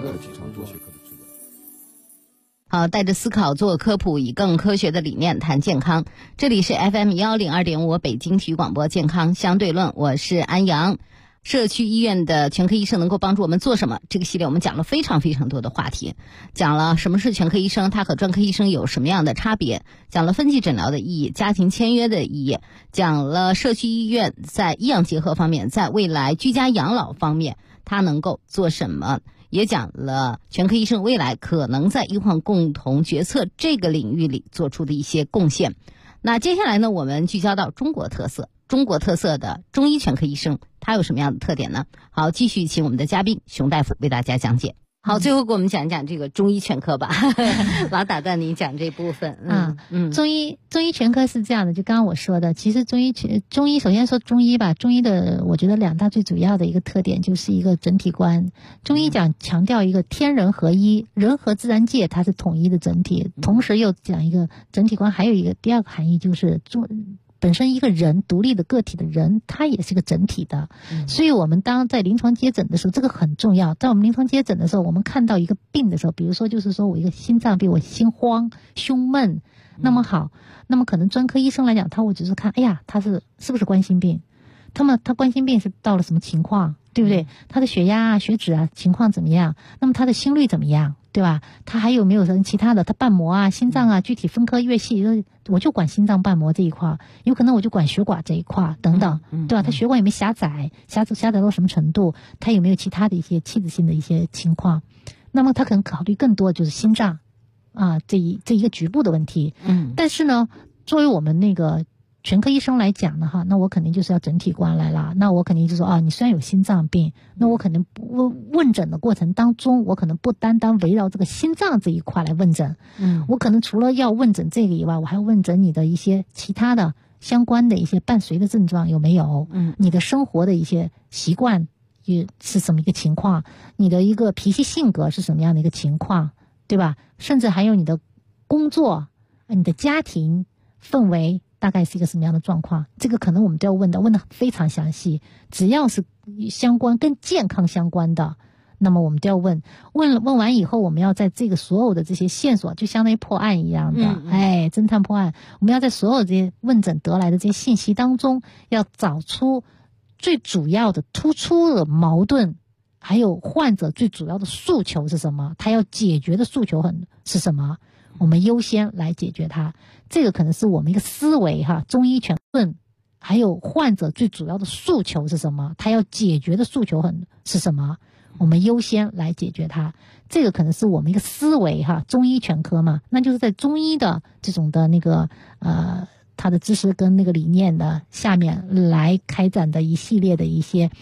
好，带着思考做科普，以更科学的理念谈健康。这里是 FM102.5 北京体育广播健康相对论，我是安阳。社区医院的全科医生能够帮助我们做什么？这个系列我们讲了非常非常多的话题，讲了什么是全科医生，它和专科医生有什么样的差别，讲了分级诊疗的意义，家庭签约的意义，讲了社区医院在医养结合方面，在未来居家养老方面它能够做什么，也讲了全科医生未来可能在医患共同决策这个领域里做出的一些贡献。那接下来呢，我们聚焦到中国特色的中医全科医生，他有什么样的特点呢？好，继续请我们的嘉宾熊大夫为大家讲解。好，最后给我们讲一讲这个中医全科吧。老打断你讲这部分。 中医全科是这样的，就刚刚我说的，其实中医首先说中医吧，中医的我觉得两大最主要的一个特点就是一个整体观。中医强调一个天人合一，人和自然界它是统一的整体，同时又讲一个整体观，还有一个第二个含义就是本身一个人独立的个体的人，他也是个整体的。所以我们当在临床接诊的时候，这个很重要。在我们临床接诊的时候，我们看到一个病的时候，比如说就是说我一个心脏病，我心慌胸闷，那么好，那么可能专科医生来讲，我只是看，哎呀，他是不是冠心病，他冠心病是到了什么情况，对不对？他的血压啊血脂啊情况怎么样，那么他的心率怎么样，对吧？他还有没有人其他的，他瓣膜啊心脏啊具体分科越细，我就管心脏瓣膜这一块，有可能我就管血管这一块等等，对吧？他血管有没有狭窄到什么程度，他有没有其他的一些器质性的一些情况，那么他可能考虑更多就是心脏啊这一个局部的问题。但是呢，作为我们那个全科医生来讲呢，那我肯定就是要整体观来了。那我肯定就说你虽然有心脏病，那我可能问诊的过程当中，我可能不单单围绕这个心脏这一块来问诊，我可能除了要问诊这个以外，我还要问诊你的一些其他的相关的一些伴随的症状有没有，你的生活的一些习惯也是什么一个情况，你的一个脾气性格是什么样的一个情况，对吧？甚至还有你的工作、你的家庭氛围大概是一个什么样的状况，这个可能我们都要问的非常详细。只要是相关跟健康相关的，那么我们都要问完以后，我们要在这个所有的这些线索，就相当于破案一样的，侦探破案，我们要在所有这些问诊得来的这些信息当中，要找出最主要的突出的矛盾，还有患者最主要的诉求是什么，他要解决的诉求是什么，我们优先来解决它。这个可能是我们一个思维中医全论，还有患者最主要的诉求是什么，他要解决的诉求是什么，我们优先来解决它。这个可能是我们一个思维中医全科嘛，那就是在中医的这种的那个他的知识跟那个理念的下面来开展的一系列的一些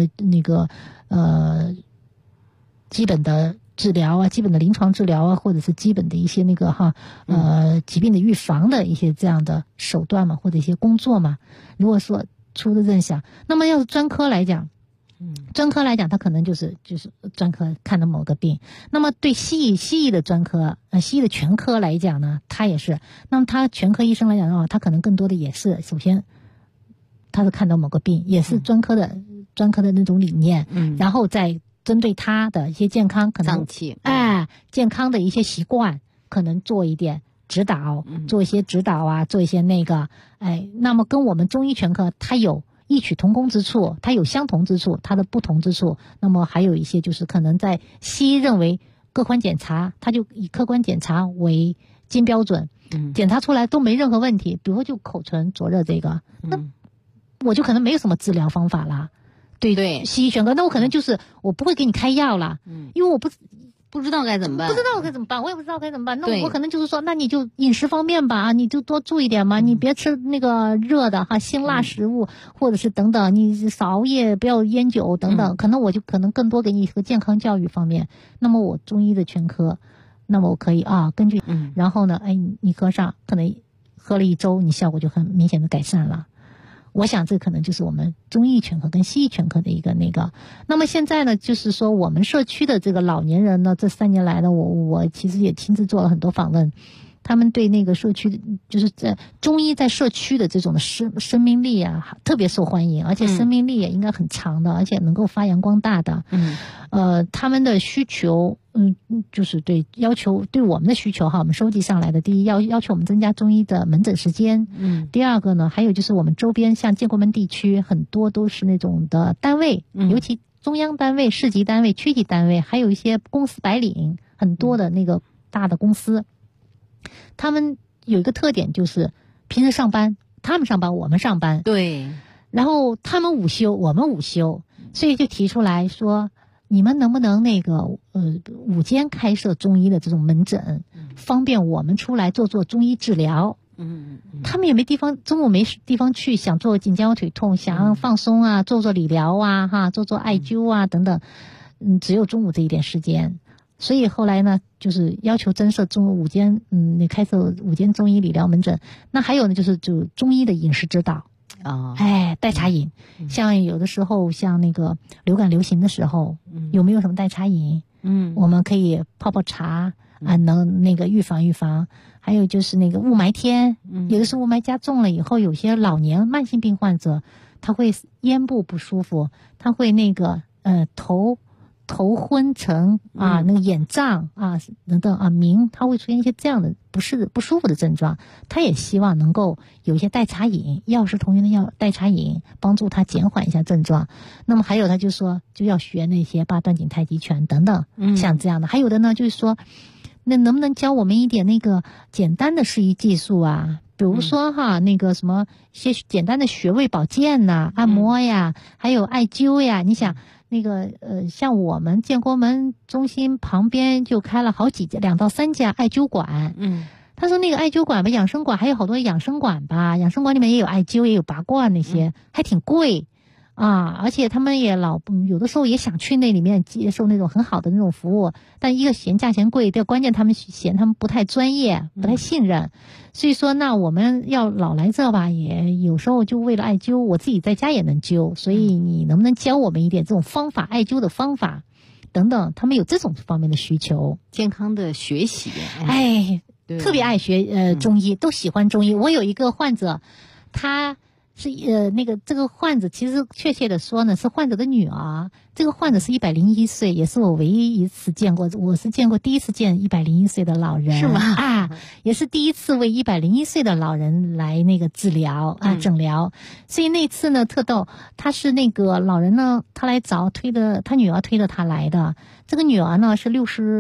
基本的治疗啊，基本的临床治疗啊，或者是基本的一些疾病的预防的一些这样的手段嘛，或者一些工作嘛。如果说出的认想，那么要是专科来讲，他可能就是专科看的某个病。那么对西医的专科西医的全科来讲呢，他也是。那么他全科医生来讲的话，他可能更多的也是首先他是看到某个病，也是专科的那种理念，然后再针对他的一些健康可能脏器健康的一些习惯，可能做一点指导，做一些指导啊，做一些那个那么跟我们中医全科它有异曲同工之处，它有相同之处，它的不同之处。那么还有一些就是可能在西医认为客观检查，它就以客观检查为金标准，检查出来都没任何问题，比如说就口唇灼热这个，那我就可能没有什么治疗方法啦。对，西医全科，那我可能就是我不会给你开药啦，因为我不知道该怎么办，我也不知道该怎么办。那我可能就是说，那你就饮食方面吧，你就多注意点嘛，你别吃那个热的辛辣食物，或者是等等，你少熬夜，不要烟酒等等。可能我就可能更多给你一个健康教育方面。那么我中医的全科，那么我可以根据，然后呢，你喝上，可能喝了1周，你效果就很明显的改善了。我想这可能就是我们中医全科跟西医全科的一个那个。那么现在呢，就是说我们社区的这个老年人呢，这3年来呢，我其实也亲自做了很多访问， 他们对那个社区，就是在中医在社区的这种的生命力啊，特别受欢迎，而且生命力也应该很长的，而且能够发扬光大的。他们的需求，就是对要求对我们的需求哈，我们收集上来的，第一要求我们增加中医的门诊时间。第二个呢，还有就是我们周边像建国门地区很多都是那种的单位，尤其中央单位、市级单位、区级单位，还有一些公司白领，很多的那个大的公司，他们有一个特点就是平时上班，他们上班我们上班， 对， 然后他们午休我们午休，所以就提出来说，你们能不能那个午间开设中医的这种门诊，方便我们出来做中医治疗。他们也没地方，中午没地方去，想做颈肩腰腿痛，想放松啊，做理疗啊，做艾灸啊等等，只有中午这一点时间。所以后来呢，就是要求增设午间，你开设午间中医理疗门诊。那还有呢，就中医的饮食指导代茶饮，像有的时候像那个流感流行的时候，有没有什么代茶饮？我们可以泡茶能那个预防。还有就是那个雾霾天，有的时候雾霾加重了以后，有些老年慢性病患者，他会咽部不舒服，他会那个头昏沉那个眼胀等等他会出现一些这样的不舒服的症状，他也希望能够有一些代茶饮，药食同源的代茶饮，帮助他减缓一下症状。那么还有他就说就要学那些八段锦太极拳等等，像这样的。还有的呢就是说，那能不能教我们一点那个简单的适宜技术啊？比如说那个什么一些简单的穴位保健呐、按摩呀，还有艾灸呀。你想那个像我们建国门中心旁边就开了2到3家艾灸馆。他说那个艾灸馆吧，养生馆还有好多养生馆吧，养生馆里面也有艾灸，也有拔罐那些，还挺贵。而且他们也有的时候也想去那里面接受那种很好的那种服务，但一个嫌价钱贵，第二关键他们嫌他们不太专业，不太信任。所以说那我们要老来这吧，也有时候就为了艾灸，我自己在家也能灸，所以你能不能教我们一点这种方法，艾灸的方法等等，他们有这种方面的需求。 健康的学习， 特别爱学中医，都喜欢中医。我有一个患者，他是这个患者，其实确切的说呢，是患者的女儿。这个患者是101岁，也是我唯一一次见过，我是第一次见101岁的老人， 是吗？ 也是第一次为101岁的老人来那个治疗诊疗。所以那次呢特逗，他是那个老人呢，他来找他女儿推着他来的。这个女儿呢是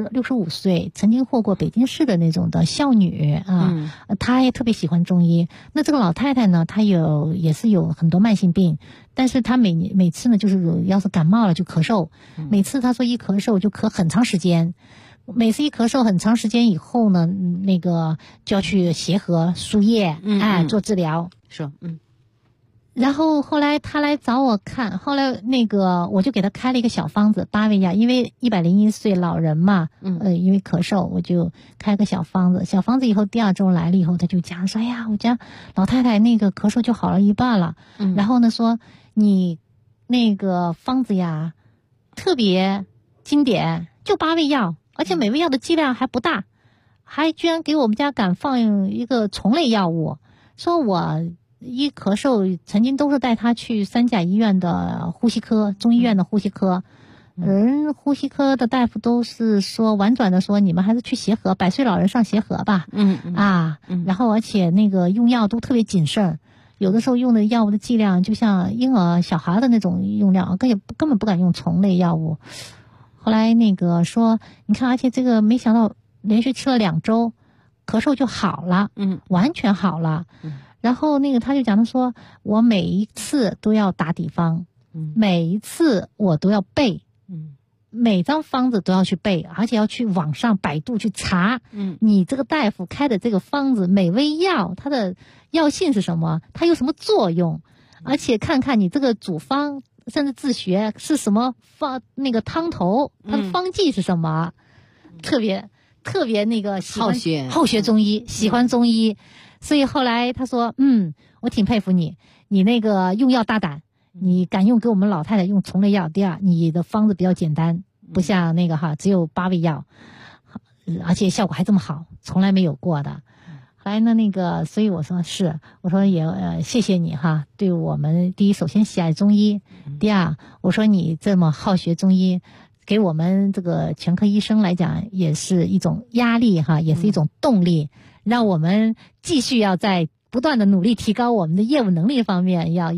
65岁，曾经获过北京市的那种的孝女她也特别喜欢中医。那这个老太太呢，她也是有很多慢性病，但是她每次呢就是要是感冒了就咳嗽，每次她说一咳嗽就咳很长时间，每次一咳嗽很长时间以后呢，那个就要去协和输液做治疗。 是然后后来他来找我看，后来那个我就给他开了一个小方子，8味药，因为101岁老人嘛，因为咳嗽，我就开个小方子。小方子以后第2周来了以后，他就讲说，哎呀，我家老太太那个咳嗽就好了一半了。然后呢说你那个方子呀特别经典，就8味药，而且每味药的剂量还不大，还居然给我们家敢放一个虫类药物，说我一咳嗽曾经都是带他去3甲医院的呼吸科，中医院的呼吸科，呼吸科的大夫都是说婉转的说，你们还是去协和，100岁老人上协和吧。然后而且那个用药都特别谨慎，有的时候用的药物的剂量就像婴儿小孩的那种用量，根本不敢用虫类药物。后来那个说，你看，而且这个没想到连续吃了2周，咳嗽就好了，完全好了。然后那个他就讲，他说我每一次都要打底方，每一次我都要背，每张方子都要去背，而且要去网上百度去查，你这个大夫开的这个方子每味药它的药性是什么，它有什么作用，而且看看你这个主方甚至自学是什么那个汤头，它的方剂是什么，特别那个好学中医，喜欢中医。所以后来他说，我挺佩服你那个用药大胆，你敢用给我们老太太用虫类药。第二，你的方子比较简单，不像那个只有8味药，而且效果还这么好，从来没有过的。 后来呢所以我说也谢谢你哈，对我们第一首先喜爱中医，第二我说你这么好学中医，给我们这个全科医生来讲也是一种压力哈，也是一种动力，让我们继续要在不断的努力提高我们的业务能力方面，要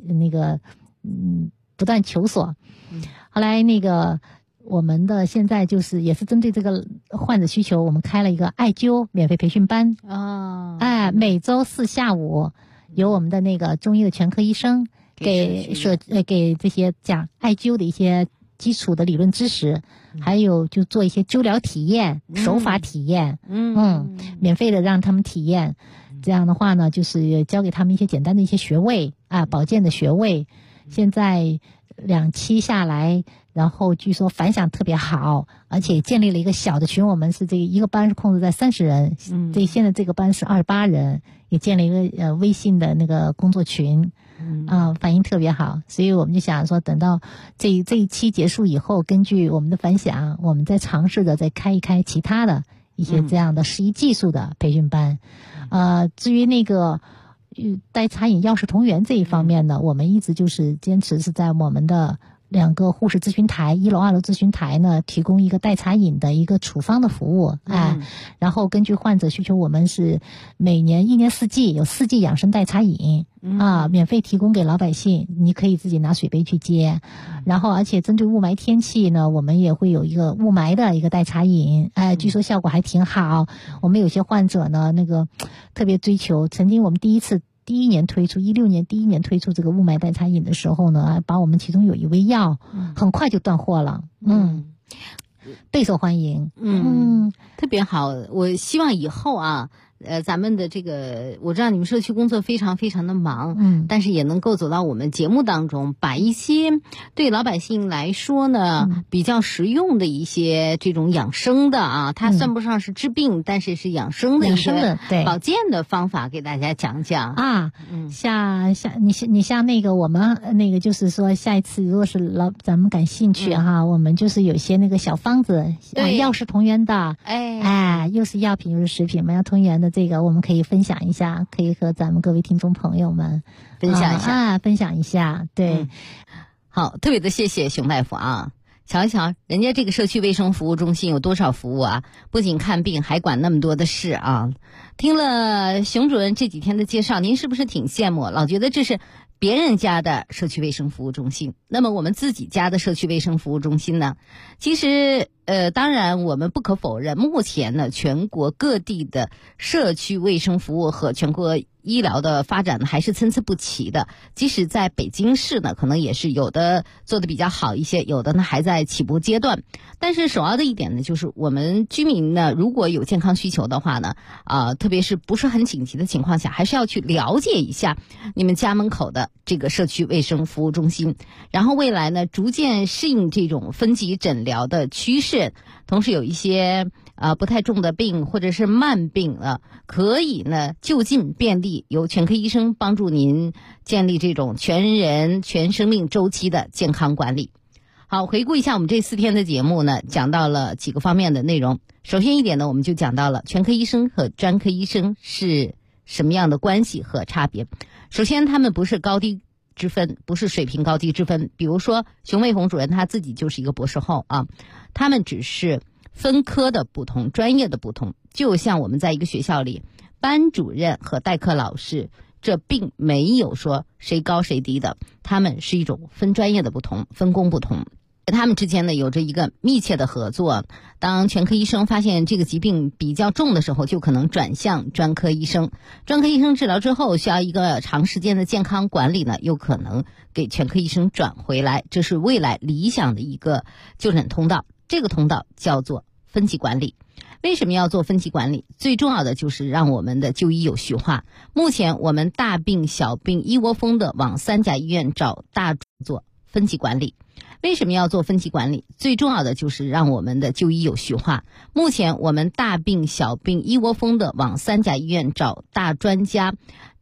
不断求索。后来我们的现在就是也是针对这个患者需求，我们开了一个艾灸免费培训班每周4下午有我们的中医的全科医生给这些讲艾灸的一些基础的理论知识，还有就做一些灸疗体验、手法体验，免费的让他们体验。这样的话呢，就是教给他们一些简单的一些穴位保健的穴位。现在2期下来，然后据说反响特别好，而且建立了一个小的群，我们是一个班是控制在30人，现在这个班是28人，也建了一个微信的工作群，反应特别好。所以我们就想说，等到这一期结束以后，根据我们的反响，我们再尝试着再开一开其他的一些这样的实习技术的培训班。至于代茶饮药食同源这一方面呢，我们一直就是坚持是在我们的2个护士咨询台，1楼、2楼咨询台呢，提供一个代茶饮的一个处方的服务，然后根据患者需求，我们是每年1年4季有4季养生代茶饮免费提供给老百姓，你可以自己拿水杯去接。然后而且针对雾霾天气呢，我们也会有一个雾霾的一个代茶饮，据说效果还挺好。我们有些患者呢特别追求，曾经我们16年推出这个雾霾代茶饮的时候呢，把我们其中有一味药很快就断货了，备受欢迎， 特别好。我希望以后咱们的我知道你们社区工作非常非常的忙，但是也能够走到我们节目当中，把一些对老百姓来说呢比较实用的一些这种养生的它算不上是治病，但是是养生的一些保健的方法给大家讲讲像你像我们就是说下一次如果是咱们感兴趣我们就是有些小方子药食同源的，又是药品又是食品嘛，要同源的这个我们可以分享一下，可以和咱们各位听众朋友们分享一下， 对， 好，特别的谢谢熊大夫瞧一瞧人家这个社区卫生服务中心有多少服务不仅看病还管那么多的事听了熊主任这几天的介绍，您是不是挺羡慕，老觉得这是别人家的社区卫生服务中心？那么我们自己家的社区卫生服务中心呢，其实当然我们不可否认，目前呢全国各地的社区卫生服务和全国医疗的发展呢还是参差不齐的。即使在北京市呢，可能也是有的做得比较好一些，有的呢还在起步阶段。但是首要的一点呢，就是我们居民呢如果有健康需求的话呢特别是不是很紧急的情况下，还是要去了解一下你们家门口的这个社区卫生服务中心，然后未来呢逐渐适应这种分级诊疗的趋势，同时有一些不太重的病或者是慢病可以呢就近便利由全科医生帮助您建立这种全人全生命周期的健康管理。好，回顾一下我们这4天的节目呢，讲到了几个方面的内容。首先一点呢，我们就讲到了全科医生和专科医生是什么样的关系和差别。首先他们不是高低之分，不是水平高低之分，比如说熊卫红主任他自己就是一个博士后他们只是分科的不同，专业的不同。就像我们在一个学校里，班主任和代课老师，这并没有说谁高谁低的，他们是一种分专业的不同，分工不同。他们之间呢有着一个密切的合作，当全科医生发现这个疾病比较重的时候，就可能转向专科医生，专科医生治疗之后需要一个长时间的健康管理呢，有可能给全科医生转回来，这是未来理想的一个就诊通道。这个通道叫做分级管理。为什么要做分级管理？最重要的就是让我们的就医有序化。目前我们大病小病一窝蜂的往3甲医院找大做分级管理。为什么要做分级管理？最重要的就是让我们的就医有序化。目前我们大病小病一窝蜂的往3甲医院找大专家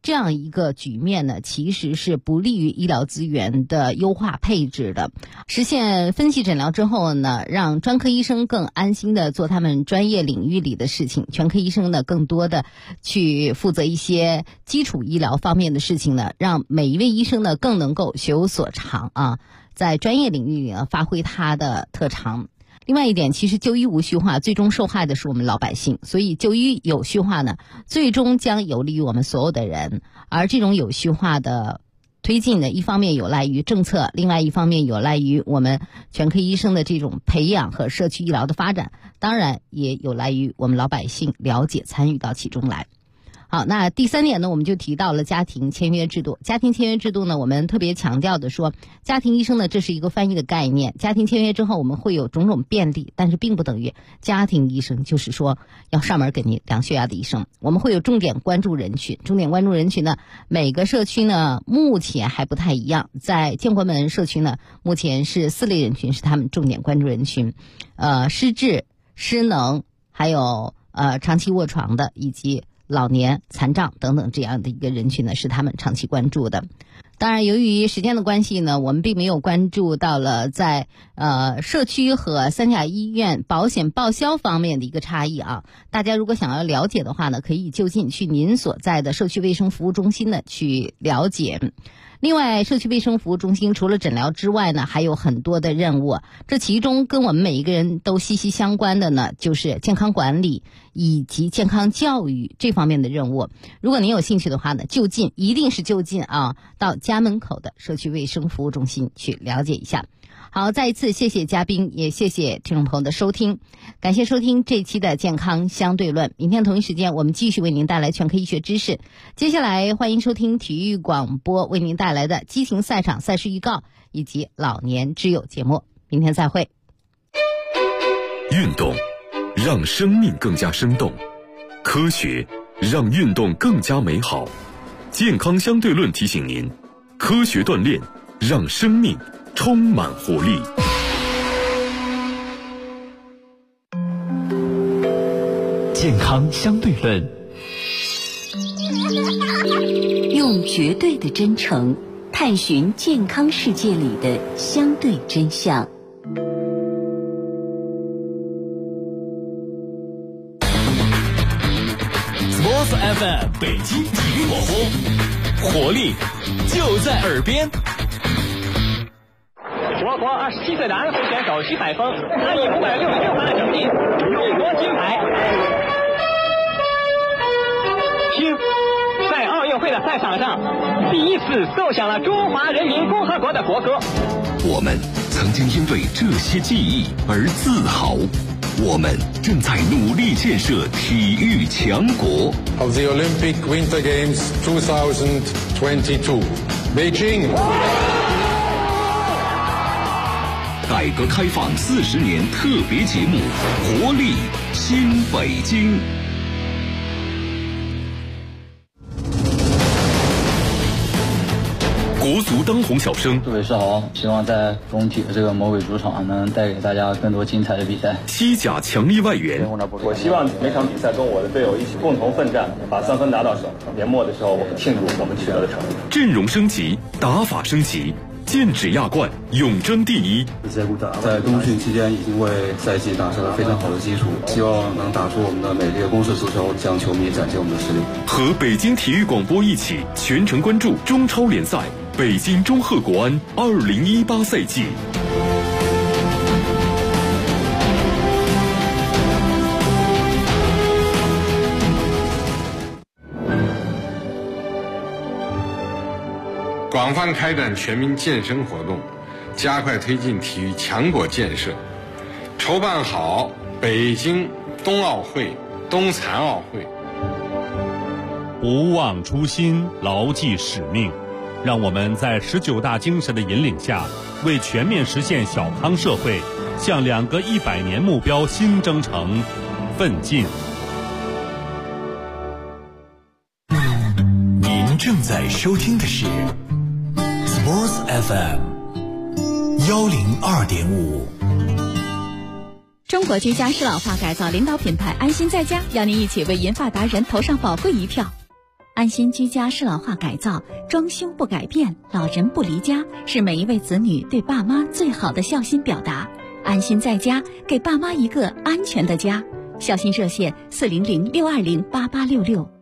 这样一个局面呢，其实是不利于医疗资源的优化配置的。实现分析诊疗之后呢，让专科医生更安心的做他们专业领域里的事情，全科医生呢更多的去负责一些基础医疗方面的事情呢，让每一位医生呢更能够学有所长啊，在专业领域里呢发挥他的特长。另外一点，其实就医无序化最终受害的是我们老百姓，所以就医有序化呢，最终将有利于我们所有的人。而这种有序化的推进呢，一方面有赖于政策，另外一方面有赖于我们全科医生的这种培养和社区医疗的发展，当然也有赖于我们老百姓了解参与到其中来。好，那第3点呢，我们就提到了家庭签约制度。家庭签约制度呢，我们特别强调的说，家庭医生呢，这是一个翻译的概念。家庭签约之后，我们会有种种便利，但是并不等于家庭医生就是说要上门给你量血压的医生。我们会有重点关注人群，重点关注人群呢，每个社区呢目前还不太一样。在建国门社区呢，目前是4类人群是他们重点关注人群，失智、失能，还有长期卧床的，以及老年、残障等等这样的一个人群呢，是他们长期关注的。当然，由于时间的关系呢，我们并没有关注到了在社区和3甲医院保险报销方面的一个差异啊。大家如果想要了解的话呢，可以就近去您所在的社区卫生服务中心呢去了解。另外，社区卫生服务中心除了诊疗之外呢，还有很多的任务。这其中跟我们每一个人都息息相关的呢，就是健康管理以及健康教育这方面的任务。如果您有兴趣的话呢，一定是就近啊，到家门口的社区卫生服务中心去了解一下。好，再一次谢谢嘉宾，也谢谢听众朋友的收听，感谢收听这一期的健康相对论。明天同一时间，我们继续为您带来全科医学知识。接下来欢迎收听体育广播为您带来的激情赛场赛事预告以及老年之友节目。明天再会。 运动让生命更加生动，科学让运动更加美好。健康相对论提醒您，科学锻炼让生命充满活力。 健康相对论， 用绝对的真诚探寻健康世界里的相对真相。 Sports FM 北京体育广播，活力就在耳边。 我国27岁的安徽选手徐海峰，他以566分的成绩勇夺金牌。听，在奥运会的赛场上，第一次奏响了中华人民共和国的国歌。 我们曾经因为这些记忆而自豪，我们正在努力建设体育强国。 Of the Olympic Winter Games 2022, Beijing。 改革开放40年特别节目《活力新北京》。国足当红小生， 杜伟是豪，希望在工体的这个魔鬼主场能带给大家更多精彩的比赛。 西甲强力外援， 我希望每场比赛跟我的队友一起共同奋战，把3分拿到手。年末的时候，我们庆祝我们取得的成绩。 阵容升级，打法升级。剑指亚冠，永争第一。 在冬训期间已经为赛季打下了非常好的基础，希望能打出我们的美丽的公式足球，向球迷展现我们的实力。 和北京体育广播一起全程关注中超联赛北京中赫国安2018赛季。 广泛开展全民健身活动，加快推进体育强国建设，筹办好北京冬奥会、冬残奥会。 不忘初心，牢记使命，让我们在19大精神的引领下，为全面实现小康社会，向2个100年目标新征程奋进。 您正在收听的是Sports FM 102.5。 中国居家适老化改造领导品牌安心在家，邀您一起为银发达人投上宝贵一票。 安心居家适老化改造，装修不改变，老人不离家，是每一位子女对爸妈最好的孝心表达。安心在家，给爸妈一个安全的家。孝心热线400-620-8866。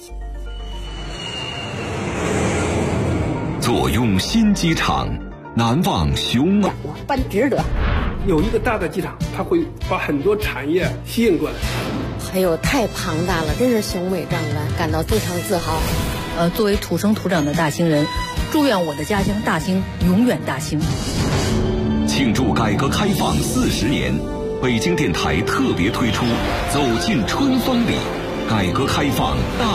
坐拥新机场，难忘雄伟。 我办值得。 有一个大的机场，它会把很多产业吸引过来。 哎呦，太庞大了，真是雄伟壮观，感到非常自豪。 作为土生土长的大兴人，祝愿我的家乡大兴永远大兴。 庆祝改革开放40年，北京电台特别推出《走进春风里》改革开放大